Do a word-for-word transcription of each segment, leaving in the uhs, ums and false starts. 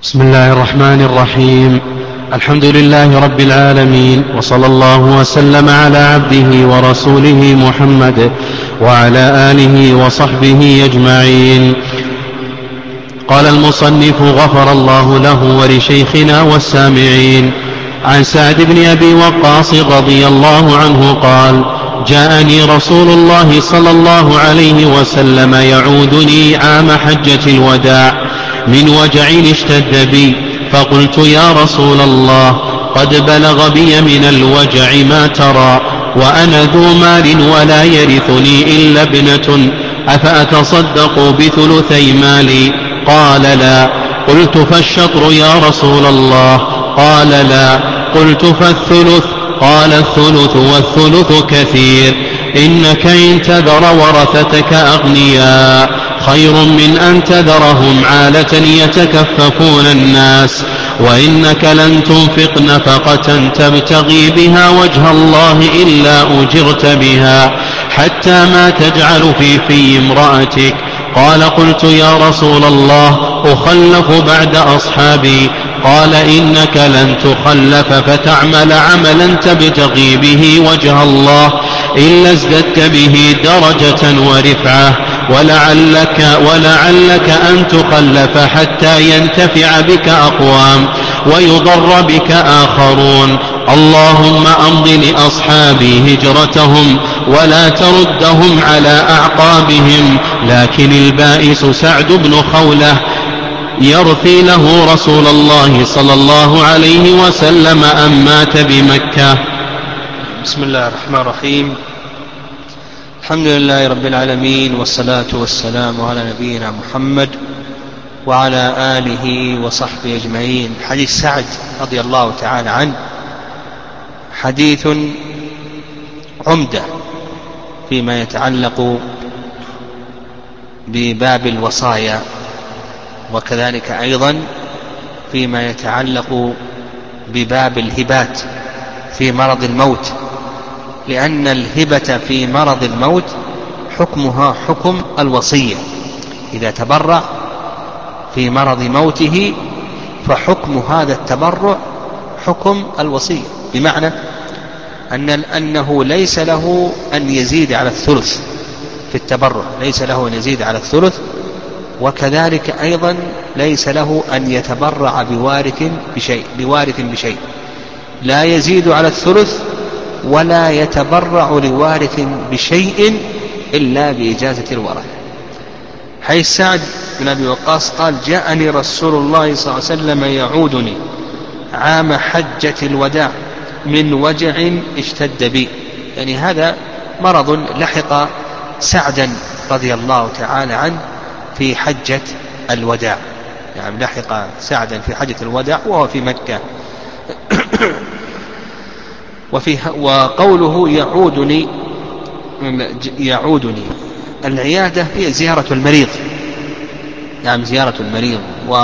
بسم الله الرحمن الرحيم. الحمد لله رب العالمين، وصلى الله وسلم على عبده ورسوله محمد وعلى آله وصحبه أجمعين. قال المصنف غفر الله له ولشيخنا والسامعين. عن سعد بن أبي وقاص رضي الله عنه قال: جاءني رسول الله صلى الله عليه وسلم يعودني عام حجة الوداع من وجع اشتد بي، فقلت: يا رسول الله، قد بلغ بي من الوجع ما ترى، وأنا ذو مال ولا يرثني إلا ابنة، أفأتصدق بثلثي مالي؟ قال: لا. قلت: فالشطر يا رسول الله؟ قال: لا. قلت: فالثلث؟ قال: الثلث والثلث كثير، إنك إن تذر ورثتك أغنياء خير من أن تذرهم عالة يتكففون الناس، وإنك لن تنفق نفقة تبتغي بها وجه الله إلا أجرت بها، حتى ما تجعل في في امرأتك. قال: قلت: يا رسول الله، أخلف بعد أصحابي؟ قال: إنك لن تخلف فتعمل عملا تبتغي به وجه الله إلا ازددت به درجة ورفعة، ولعلك, ولعلك أن تخلف حتى ينتفع بك أقوام ويضر بك آخرون. اللهم أمض لأصحابي هجرتهم ولا تردهم على أعقابهم. لكن البائس سعد بن خولة يرثي له رسول الله صلى الله عليه وسلم أم مات بمكة. بسم الله الرحمن الرحيم. الحمد لله رب العالمين، والصلاة والسلام على نبينا محمد وعلى آله وصحبه أجمعين. حديث سعد رضي الله تعالى عنه حديث عمدة فيما يتعلق بباب الوصايا، وكذلك أيضا فيما يتعلق بباب الهبات في مرض الموت، لأن الهبة في مرض الموت حكمها حكم الوصية. إذا تبرع في مرض موته فحكم هذا التبرع حكم الوصية، بمعنى أن أنه ليس له أن يزيد على الثلث في التبرع، ليس له أن يزيد على الثلث، وكذلك أيضا ليس له أن يتبرع بوارث بشيء بوارث بشيء لا يزيد على الثلث ولا يتبرع لوارث بشيء إلا بإجازة الورثة. حيث سعد بن أبي وقاص قال: جاءني رسول الله صلى الله عليه وسلم يعودني عام حجة الوداع من وجع اشتد بي، يعني هذا مرض لحق سعدا رضي الله تعالى عنه في حجة الوداع، يعني لحق سعدا في حجة الوداع وهو في مكة. وفي وقوله يعودني يعودني العيادة هي زيارة المريض، يعني زيارة المريض.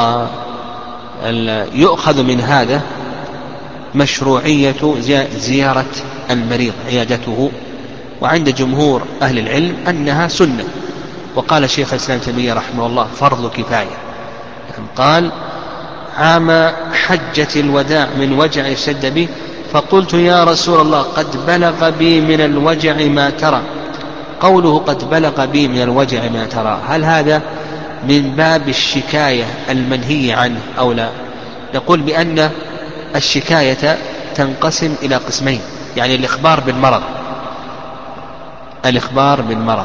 ويؤخذ من هذا مشروعية زيارة المريض عيادته، وعند جمهور أهل العلم أنها سنة. وقال شيخ الإسلام ابن تيمية رحمه الله: فرض كفاية. يعني قال: عام حجة الوداع من وجع اشتد بي، فقلت: يا رسول الله، قد بلغ بي من الوجع ما ترى. قوله قد بلغ بي من الوجع ما ترى، هل هذا من باب الشكاية المنهي عنه أو لا؟ نقول بأن الشكاية تنقسم إلى قسمين، يعني الإخبار بالمرض الإخبار بالمرض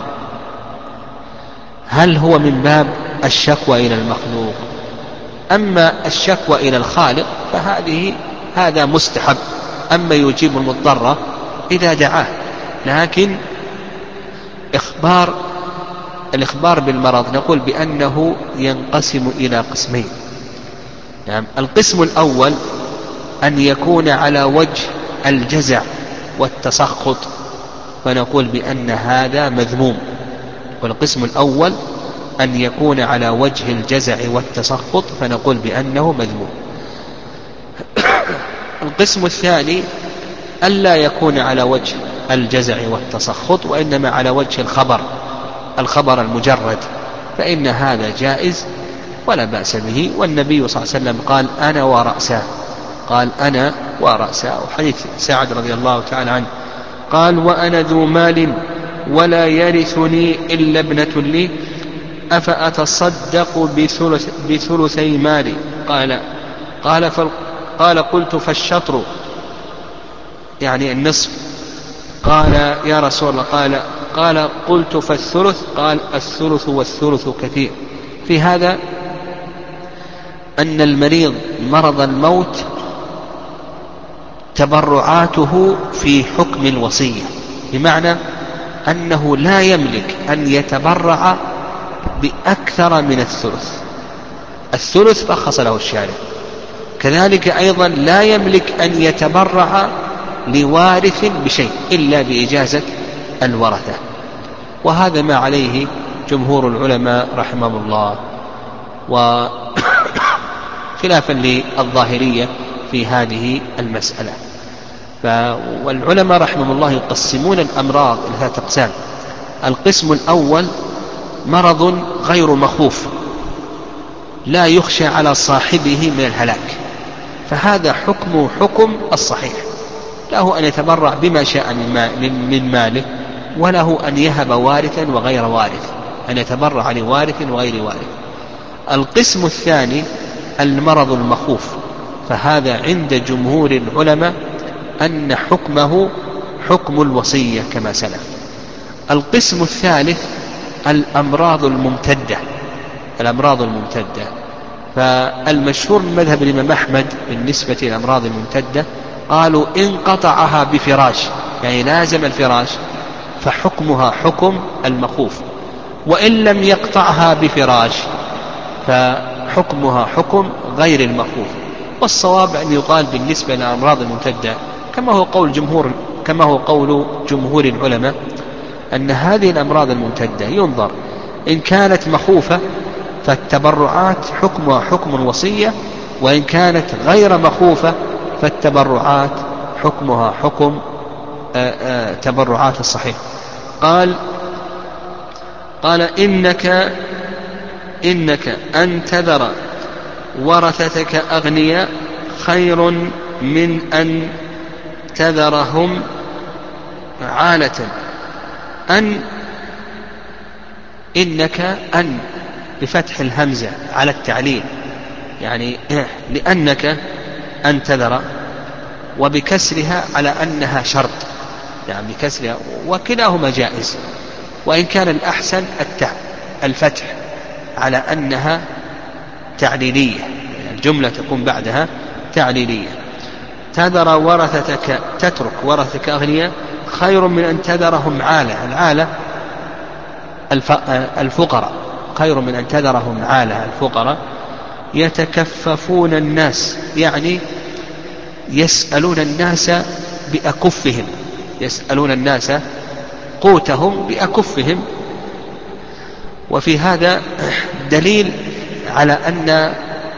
هل هو من باب الشكوى إلى المخلوق؟ أما الشكوى إلى الخالق فهذه هذا مستحب، أما يجيب المضطر إذا دعاه. لكن إخبار الإخبار بالمرض نقول بأنه ينقسم إلى قسمين. يعني القسم الأول أن يكون على وجه الجزع والتسخط، فنقول بأن هذا مذموم. والقسم الأول أن يكون على وجه الجزع والتسخط، فنقول بأنه مذموم. القسم الثاني ألا يكون على وجه الجزع والتسخط، وإنما على وجه الخبر الخبر المجرد، فإن هذا جائز ولا بأس به. والنبي صلى الله عليه وسلم قال أنا ورأساه، قال أنا ورأساه. وحديث سعد رضي الله تعالى عنه قال وأنا ذو مال ولا يرثني إلا ابنة لي أفأتصدق بثلث بثلثي مالي؟ قال قال, قال قلت فالشطر يعني النصف؟ قال يا رسول الله قال قال قلت فالثلث؟ قال الثلث والثلث كثير. في هذا أن المريض مرض الموت تبرعاته في حكم الوصية، بمعنى أنه لا يملك أن يتبرع بأكثر من الثلث. الثلث رخص له الشارع. كذلك أيضا لا يملك أن يتبرع لوارث بشيء إلا بإجازة الورثة، وهذا ما عليه جمهور العلماء رحمهم الله، وخلافا للظاهرية في هذه المسألة. والعلماء رحمهم الله يقسمون الأمراض إلى ثلاثة أقسام. القسم الأول مرض غير مخوف لا يخشى على صاحبه من الهلاك، فهذا حكم حكم الصحيح، له أن يتبرع بما شاء من ماله، وله أن يهب وارثا وغير وارث، أن يتبرع لوارث وغير وارث. القسم الثاني المرض المخوف، فهذا عند جمهور العلماء أن حكمه حكم الوصية كما سلف. القسم الثالث الأمراض الممتدة، الأمراض الممتدة فالمشهور من مذهب الإمام أحمد بالنسبة للأمراض الممتدة قالوا إن قطعها بفراش يعني لازم الفراش فحكمها حكم المخوف، وإن لم يقطعها بفراش فحكمها حكم غير المخوف. والصواب أن يقال بالنسبة للأمراض الممتدة كما هو قول جمهور كما هو قول جمهور العلماء أن هذه الأمراض الممتدة ينظر إن كانت مخوفة فالتبرعات حكمها حكم الوصية، وإن كانت غير مخوفة فالتبرعات حكمها حكم آآ آآ تبرعات الصحيح. قال قال إنك إنك أن تذر ورثتك أغنياء خير من أن تذرهم عالة. أن إنك أن بفتح الهمزة على التعليل، يعني لأنك أن تذر، وبكسرها على أنها شرط، يعني بكسرها، وكلاهما جائز، وإن كان الأحسن الفتح على أنها تعليلية، يعني الجملة تكون بعدها تعليلية. تذر ورثتك تترك ورثتك أغنياء خير من أن تذرهم عالة. العالة الفقراء، خير من أن تذرهم عالة الفقراء يتكففون الناس، يعني يسألون الناس بأكفهم، يسألون الناس قوتهم بأكفهم. وفي هذا دليل على أن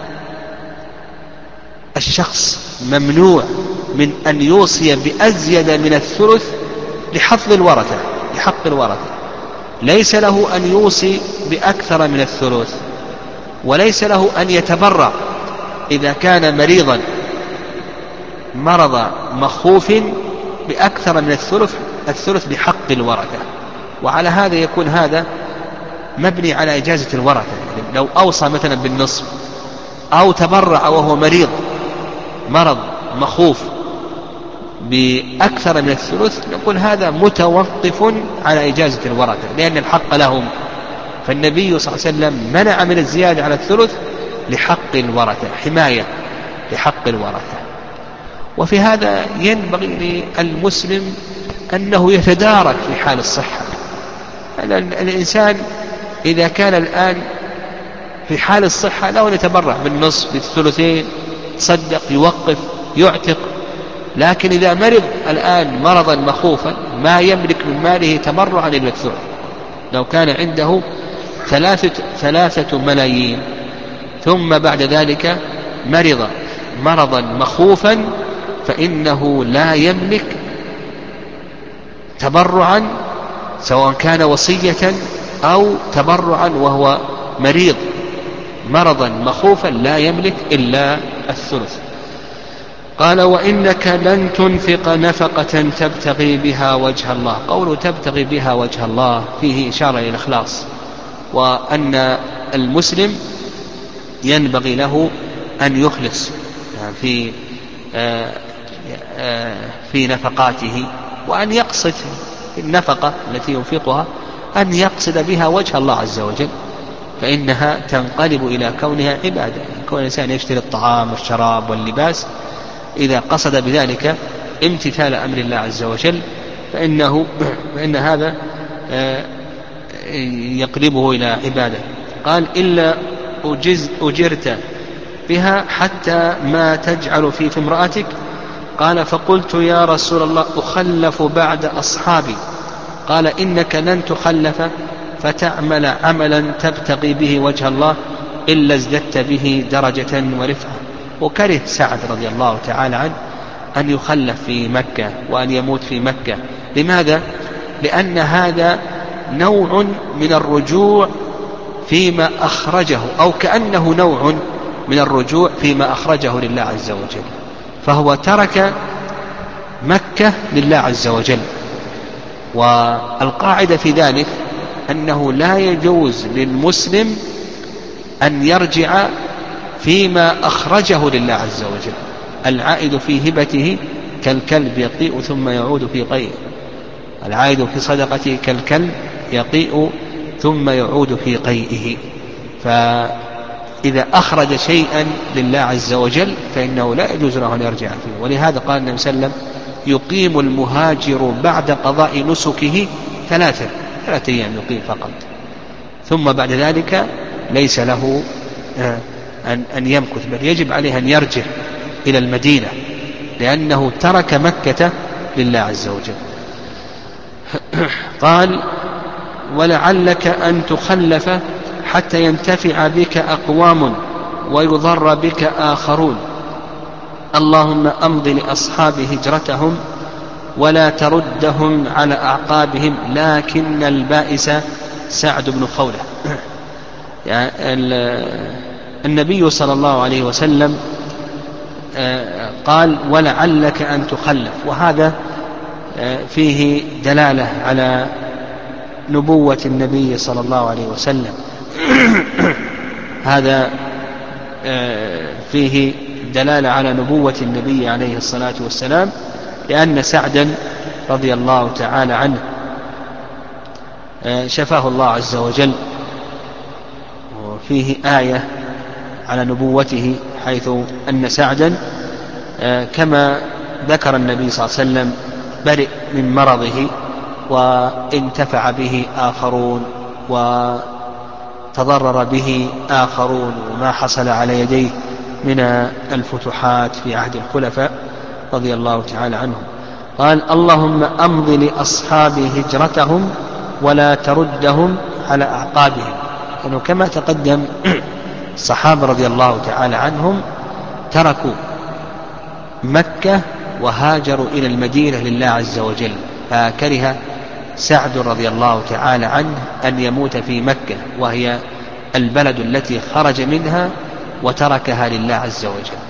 الشخص ممنوع من أن يوصي بأزيد من الثلث لحظ الورثة، لحق الورثة. ليس له أن يوصي بأكثر من الثلث، وليس له أن يتبرع إذا كان مريضا مرض مخوف بأكثر من الثلث الثلث بحق الورثة. وعلى هذا يكون هذا مبني على إجازة الورثة. يعني لو أوصى مثلا بالنصف أو تبرع وهو مريض مرض مخوف بأكثر من الثلث نقول هذا متوقف على إجازة الورثة، لأن الحق لهم. فالنبي صلى الله عليه وسلم منع من الزيادة على الثلث لحق الورثة، حماية لحق الورثة. وفي هذا ينبغي للمسلم أنه يتدارك في حال الصحة. الإنسان إذا كان الآن في حال الصحة له أن يتبرع بالنصف بالثلثين، تصدق، يوقف، يعتق. لكن إذا مرض الآن مرضا مخوفا ما يملك من ماله تبرعا إلا الثلث. لو كان عنده ثلاثة, ثلاثة ملايين ثم بعد ذلك مرض مرضا مخوفا فإنه لا يملك تبرعا سواء كان وصية أو تبرعا وهو مريض مرضا مخوفا لا يملك إلا الثلث. قال وإنك لن تنفق نفقة تبتغي بها وجه الله. قوله تبتغي بها وجه الله فيه إشارة إلى الإخلاص، وأن المسلم ينبغي له أن يخلص في في نفقاته، وأن يقصد النفقة التي ينفقها أن يقصد بها وجه الله عز وجل، فإنها تنقلب إلى كونها عبادة. كون الإنسان يشتري الطعام والشراب واللباس إذا قصد بذلك امتثال أمر الله عز وجل فإنه فإن هذا يقلبه إلى عبادة. قال إلا أجز أجرت بها حتى ما تجعل في في امرأتك. قال فقلت يا رسول الله أخلف بعد أصحابي. قال إنك لن تخلف فتعمل عملا تبتغي به وجه الله إلا ازددت به درجة ورفعة. وكره سعد رضي الله تعالى عنه أن يخلف في مكة وأن يموت في مكة. لماذا؟ لأن هذا نوع من الرجوع فيما أخرجه، أو كأنه نوع من الرجوع فيما أخرجه لله عز وجل، فهو ترك مكة لله عز وجل. والقاعدة في ذلك أنه لا يجوز للمسلم أن يرجع فيما أخرجه لله عز وجل. العائد في هبته كالكلب يقيء ثم يعود في قيئه. العائد في صدقته كالكلب يقيء ثم يعود في قيئه. فإذا أخرج شيئا لله عز وجل فإنه لا يجوز له أن يرجع فيه. ولهذا قال النبي صلى الله عليه وسلم يقيم المهاجر بعد قضاء نسكه ثلاثة ثلاثة أيام يقيم فقط، ثم بعد ذلك ليس له أن, أن يمكث، بل يجب عليه أن يرجع إلى المدينة لأنه ترك مكة لله عز وجل. قال ولعلك أن تخلف حتى ينتفع بك أقوام ويضر بك آخرون. اللهم أمض لأصحاب هجرتهم ولا تردهم على أعقابهم لكن البائس سعد بن خولة. يعني النبي صلى الله عليه وسلم قال ولعلك أن تخلف، وهذا فيه دلالة على نبوة النبي صلى الله عليه وسلم. هذا فيه دلالة على نبوة النبي عليه الصلاة والسلام، لأن سعدا رضي الله تعالى عنه شفاه الله عز وجل، وفيه آية على نبوته حيث أن سعدا كما ذكر النبي صلى الله عليه وسلم برئ من مرضه وانتفع به آخرون وتضرر به آخرون، وما حصل على يديه من الفتوحات في عهد الخلفاء رضي الله تعالى عنهم. قال اللهم أمض لأصحاب هجرتهم ولا تردهم على أعقابهم. يعني كما تقدم الصحابة رضي الله تعالى عنهم تركوا مكة وهاجروا إلى المدينة لله عز وجل، فكره سعد رضي الله تعالى عنه أن يموت في مكة وهي البلد التي خرج منها وتركها لله عز وجل.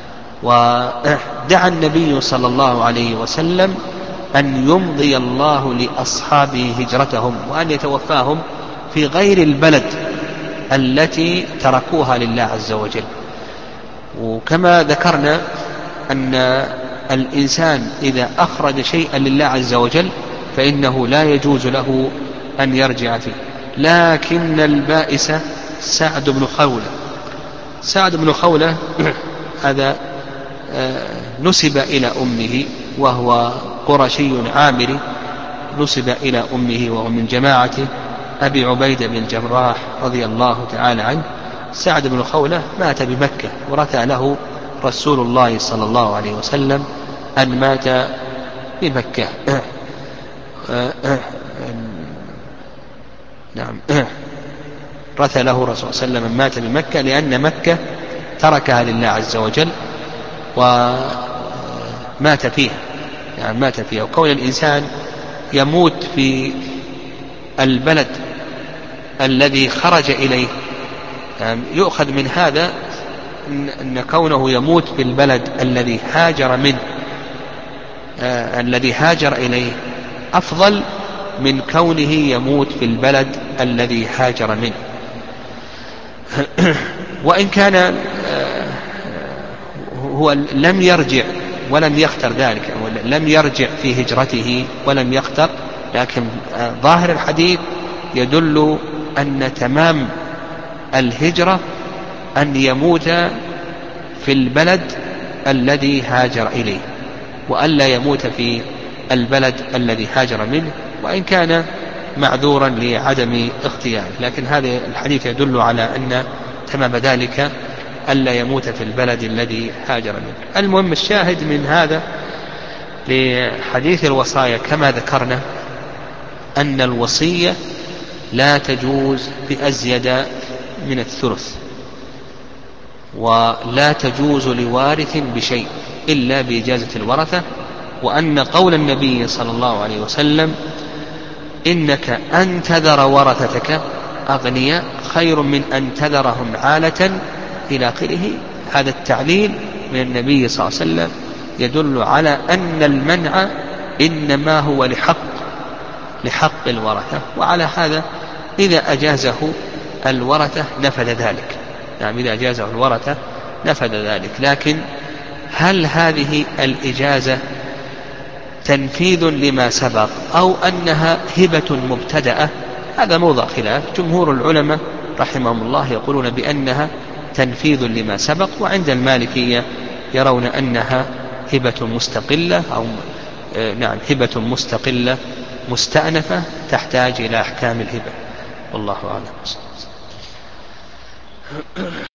ودعا النبي صلى الله عليه وسلم أن يمضي الله لأصحابه هجرتهم وأن يتوفاهم في غير البلد التي تركوها لله عز وجل. وكما ذكرنا أن الإنسان إذا أخرج شيئا لله عز وجل فإنه لا يجوز له أن يرجع فيه. لكن البائس سعد بن خولة. سعد بن خولة هذا نسب إلى أمه وهو قرشي عامري، نسب إلى أمه وهو من جماعة أبي عبيدة بن الجراح رضي الله تعالى عنه. سعد بن خولة مات بمكة ورثى له رسول الله صلى الله عليه وسلم أن مات بمكة. نعم رثى له رسول صلى الله عليه وسلم أن مات بمكة لأن مكة تركها لله عز وجل ومات فيها، يعني مات فيها. وكون الإنسان يموت في البلد الذي خرج إليه يعني يؤخذ من هذا أن كونه يموت في البلد الذي هاجر منه آه الذي هاجر إليه أفضل من كونه يموت في البلد الذي هاجر منه. وإن كان آه هو لم يرجع ولم يختر ذلك، لم يرجع في هجرته ولم يختر، لكن آه ظاهر الحديث يدل أن تمام الهجرة أن يموت في البلد الذي هاجر إليه، وألا يموت في البلد الذي هاجر منه، وإن كان معذورا لعدم اختياره، لكن هذا الحديث يدل على أن تمام ذلك ألا يموت في البلد الذي هاجر منه. المهم الشاهد من هذا لحديث الوصايا كما ذكرنا أن الوصية لا تجوز بأزيد من الثلث، ولا تجوز لوارث بشيء إلا بإجازة الورثة، وأن قول النبي صلى الله عليه وسلم إنك أن تذر ورثتك أغنياء خير من أن تذرهم عالة إلى آخره. هذا التعليل من النبي صلى الله عليه وسلم يدل على أن المنع إنما هو لحق لحق الورثة، وعلى هذا إذا أجازه الورثة نفذ ذلك. نعم إذا أجازه الورثة نفذ ذلك. لكن هل هذه الإجازة تنفيذ لما سبق أو أنها هبة مبتدأة؟ هذا موضع خلاف. جمهور العلماء رحمهم الله يقولون بأنها تنفيذ لما سبق، وعند المالكية يرون أنها هبة مستقلة أو نعم هبة مستقلة مستأنفة تحتاج إلى أحكام الهبة. والله أعلم.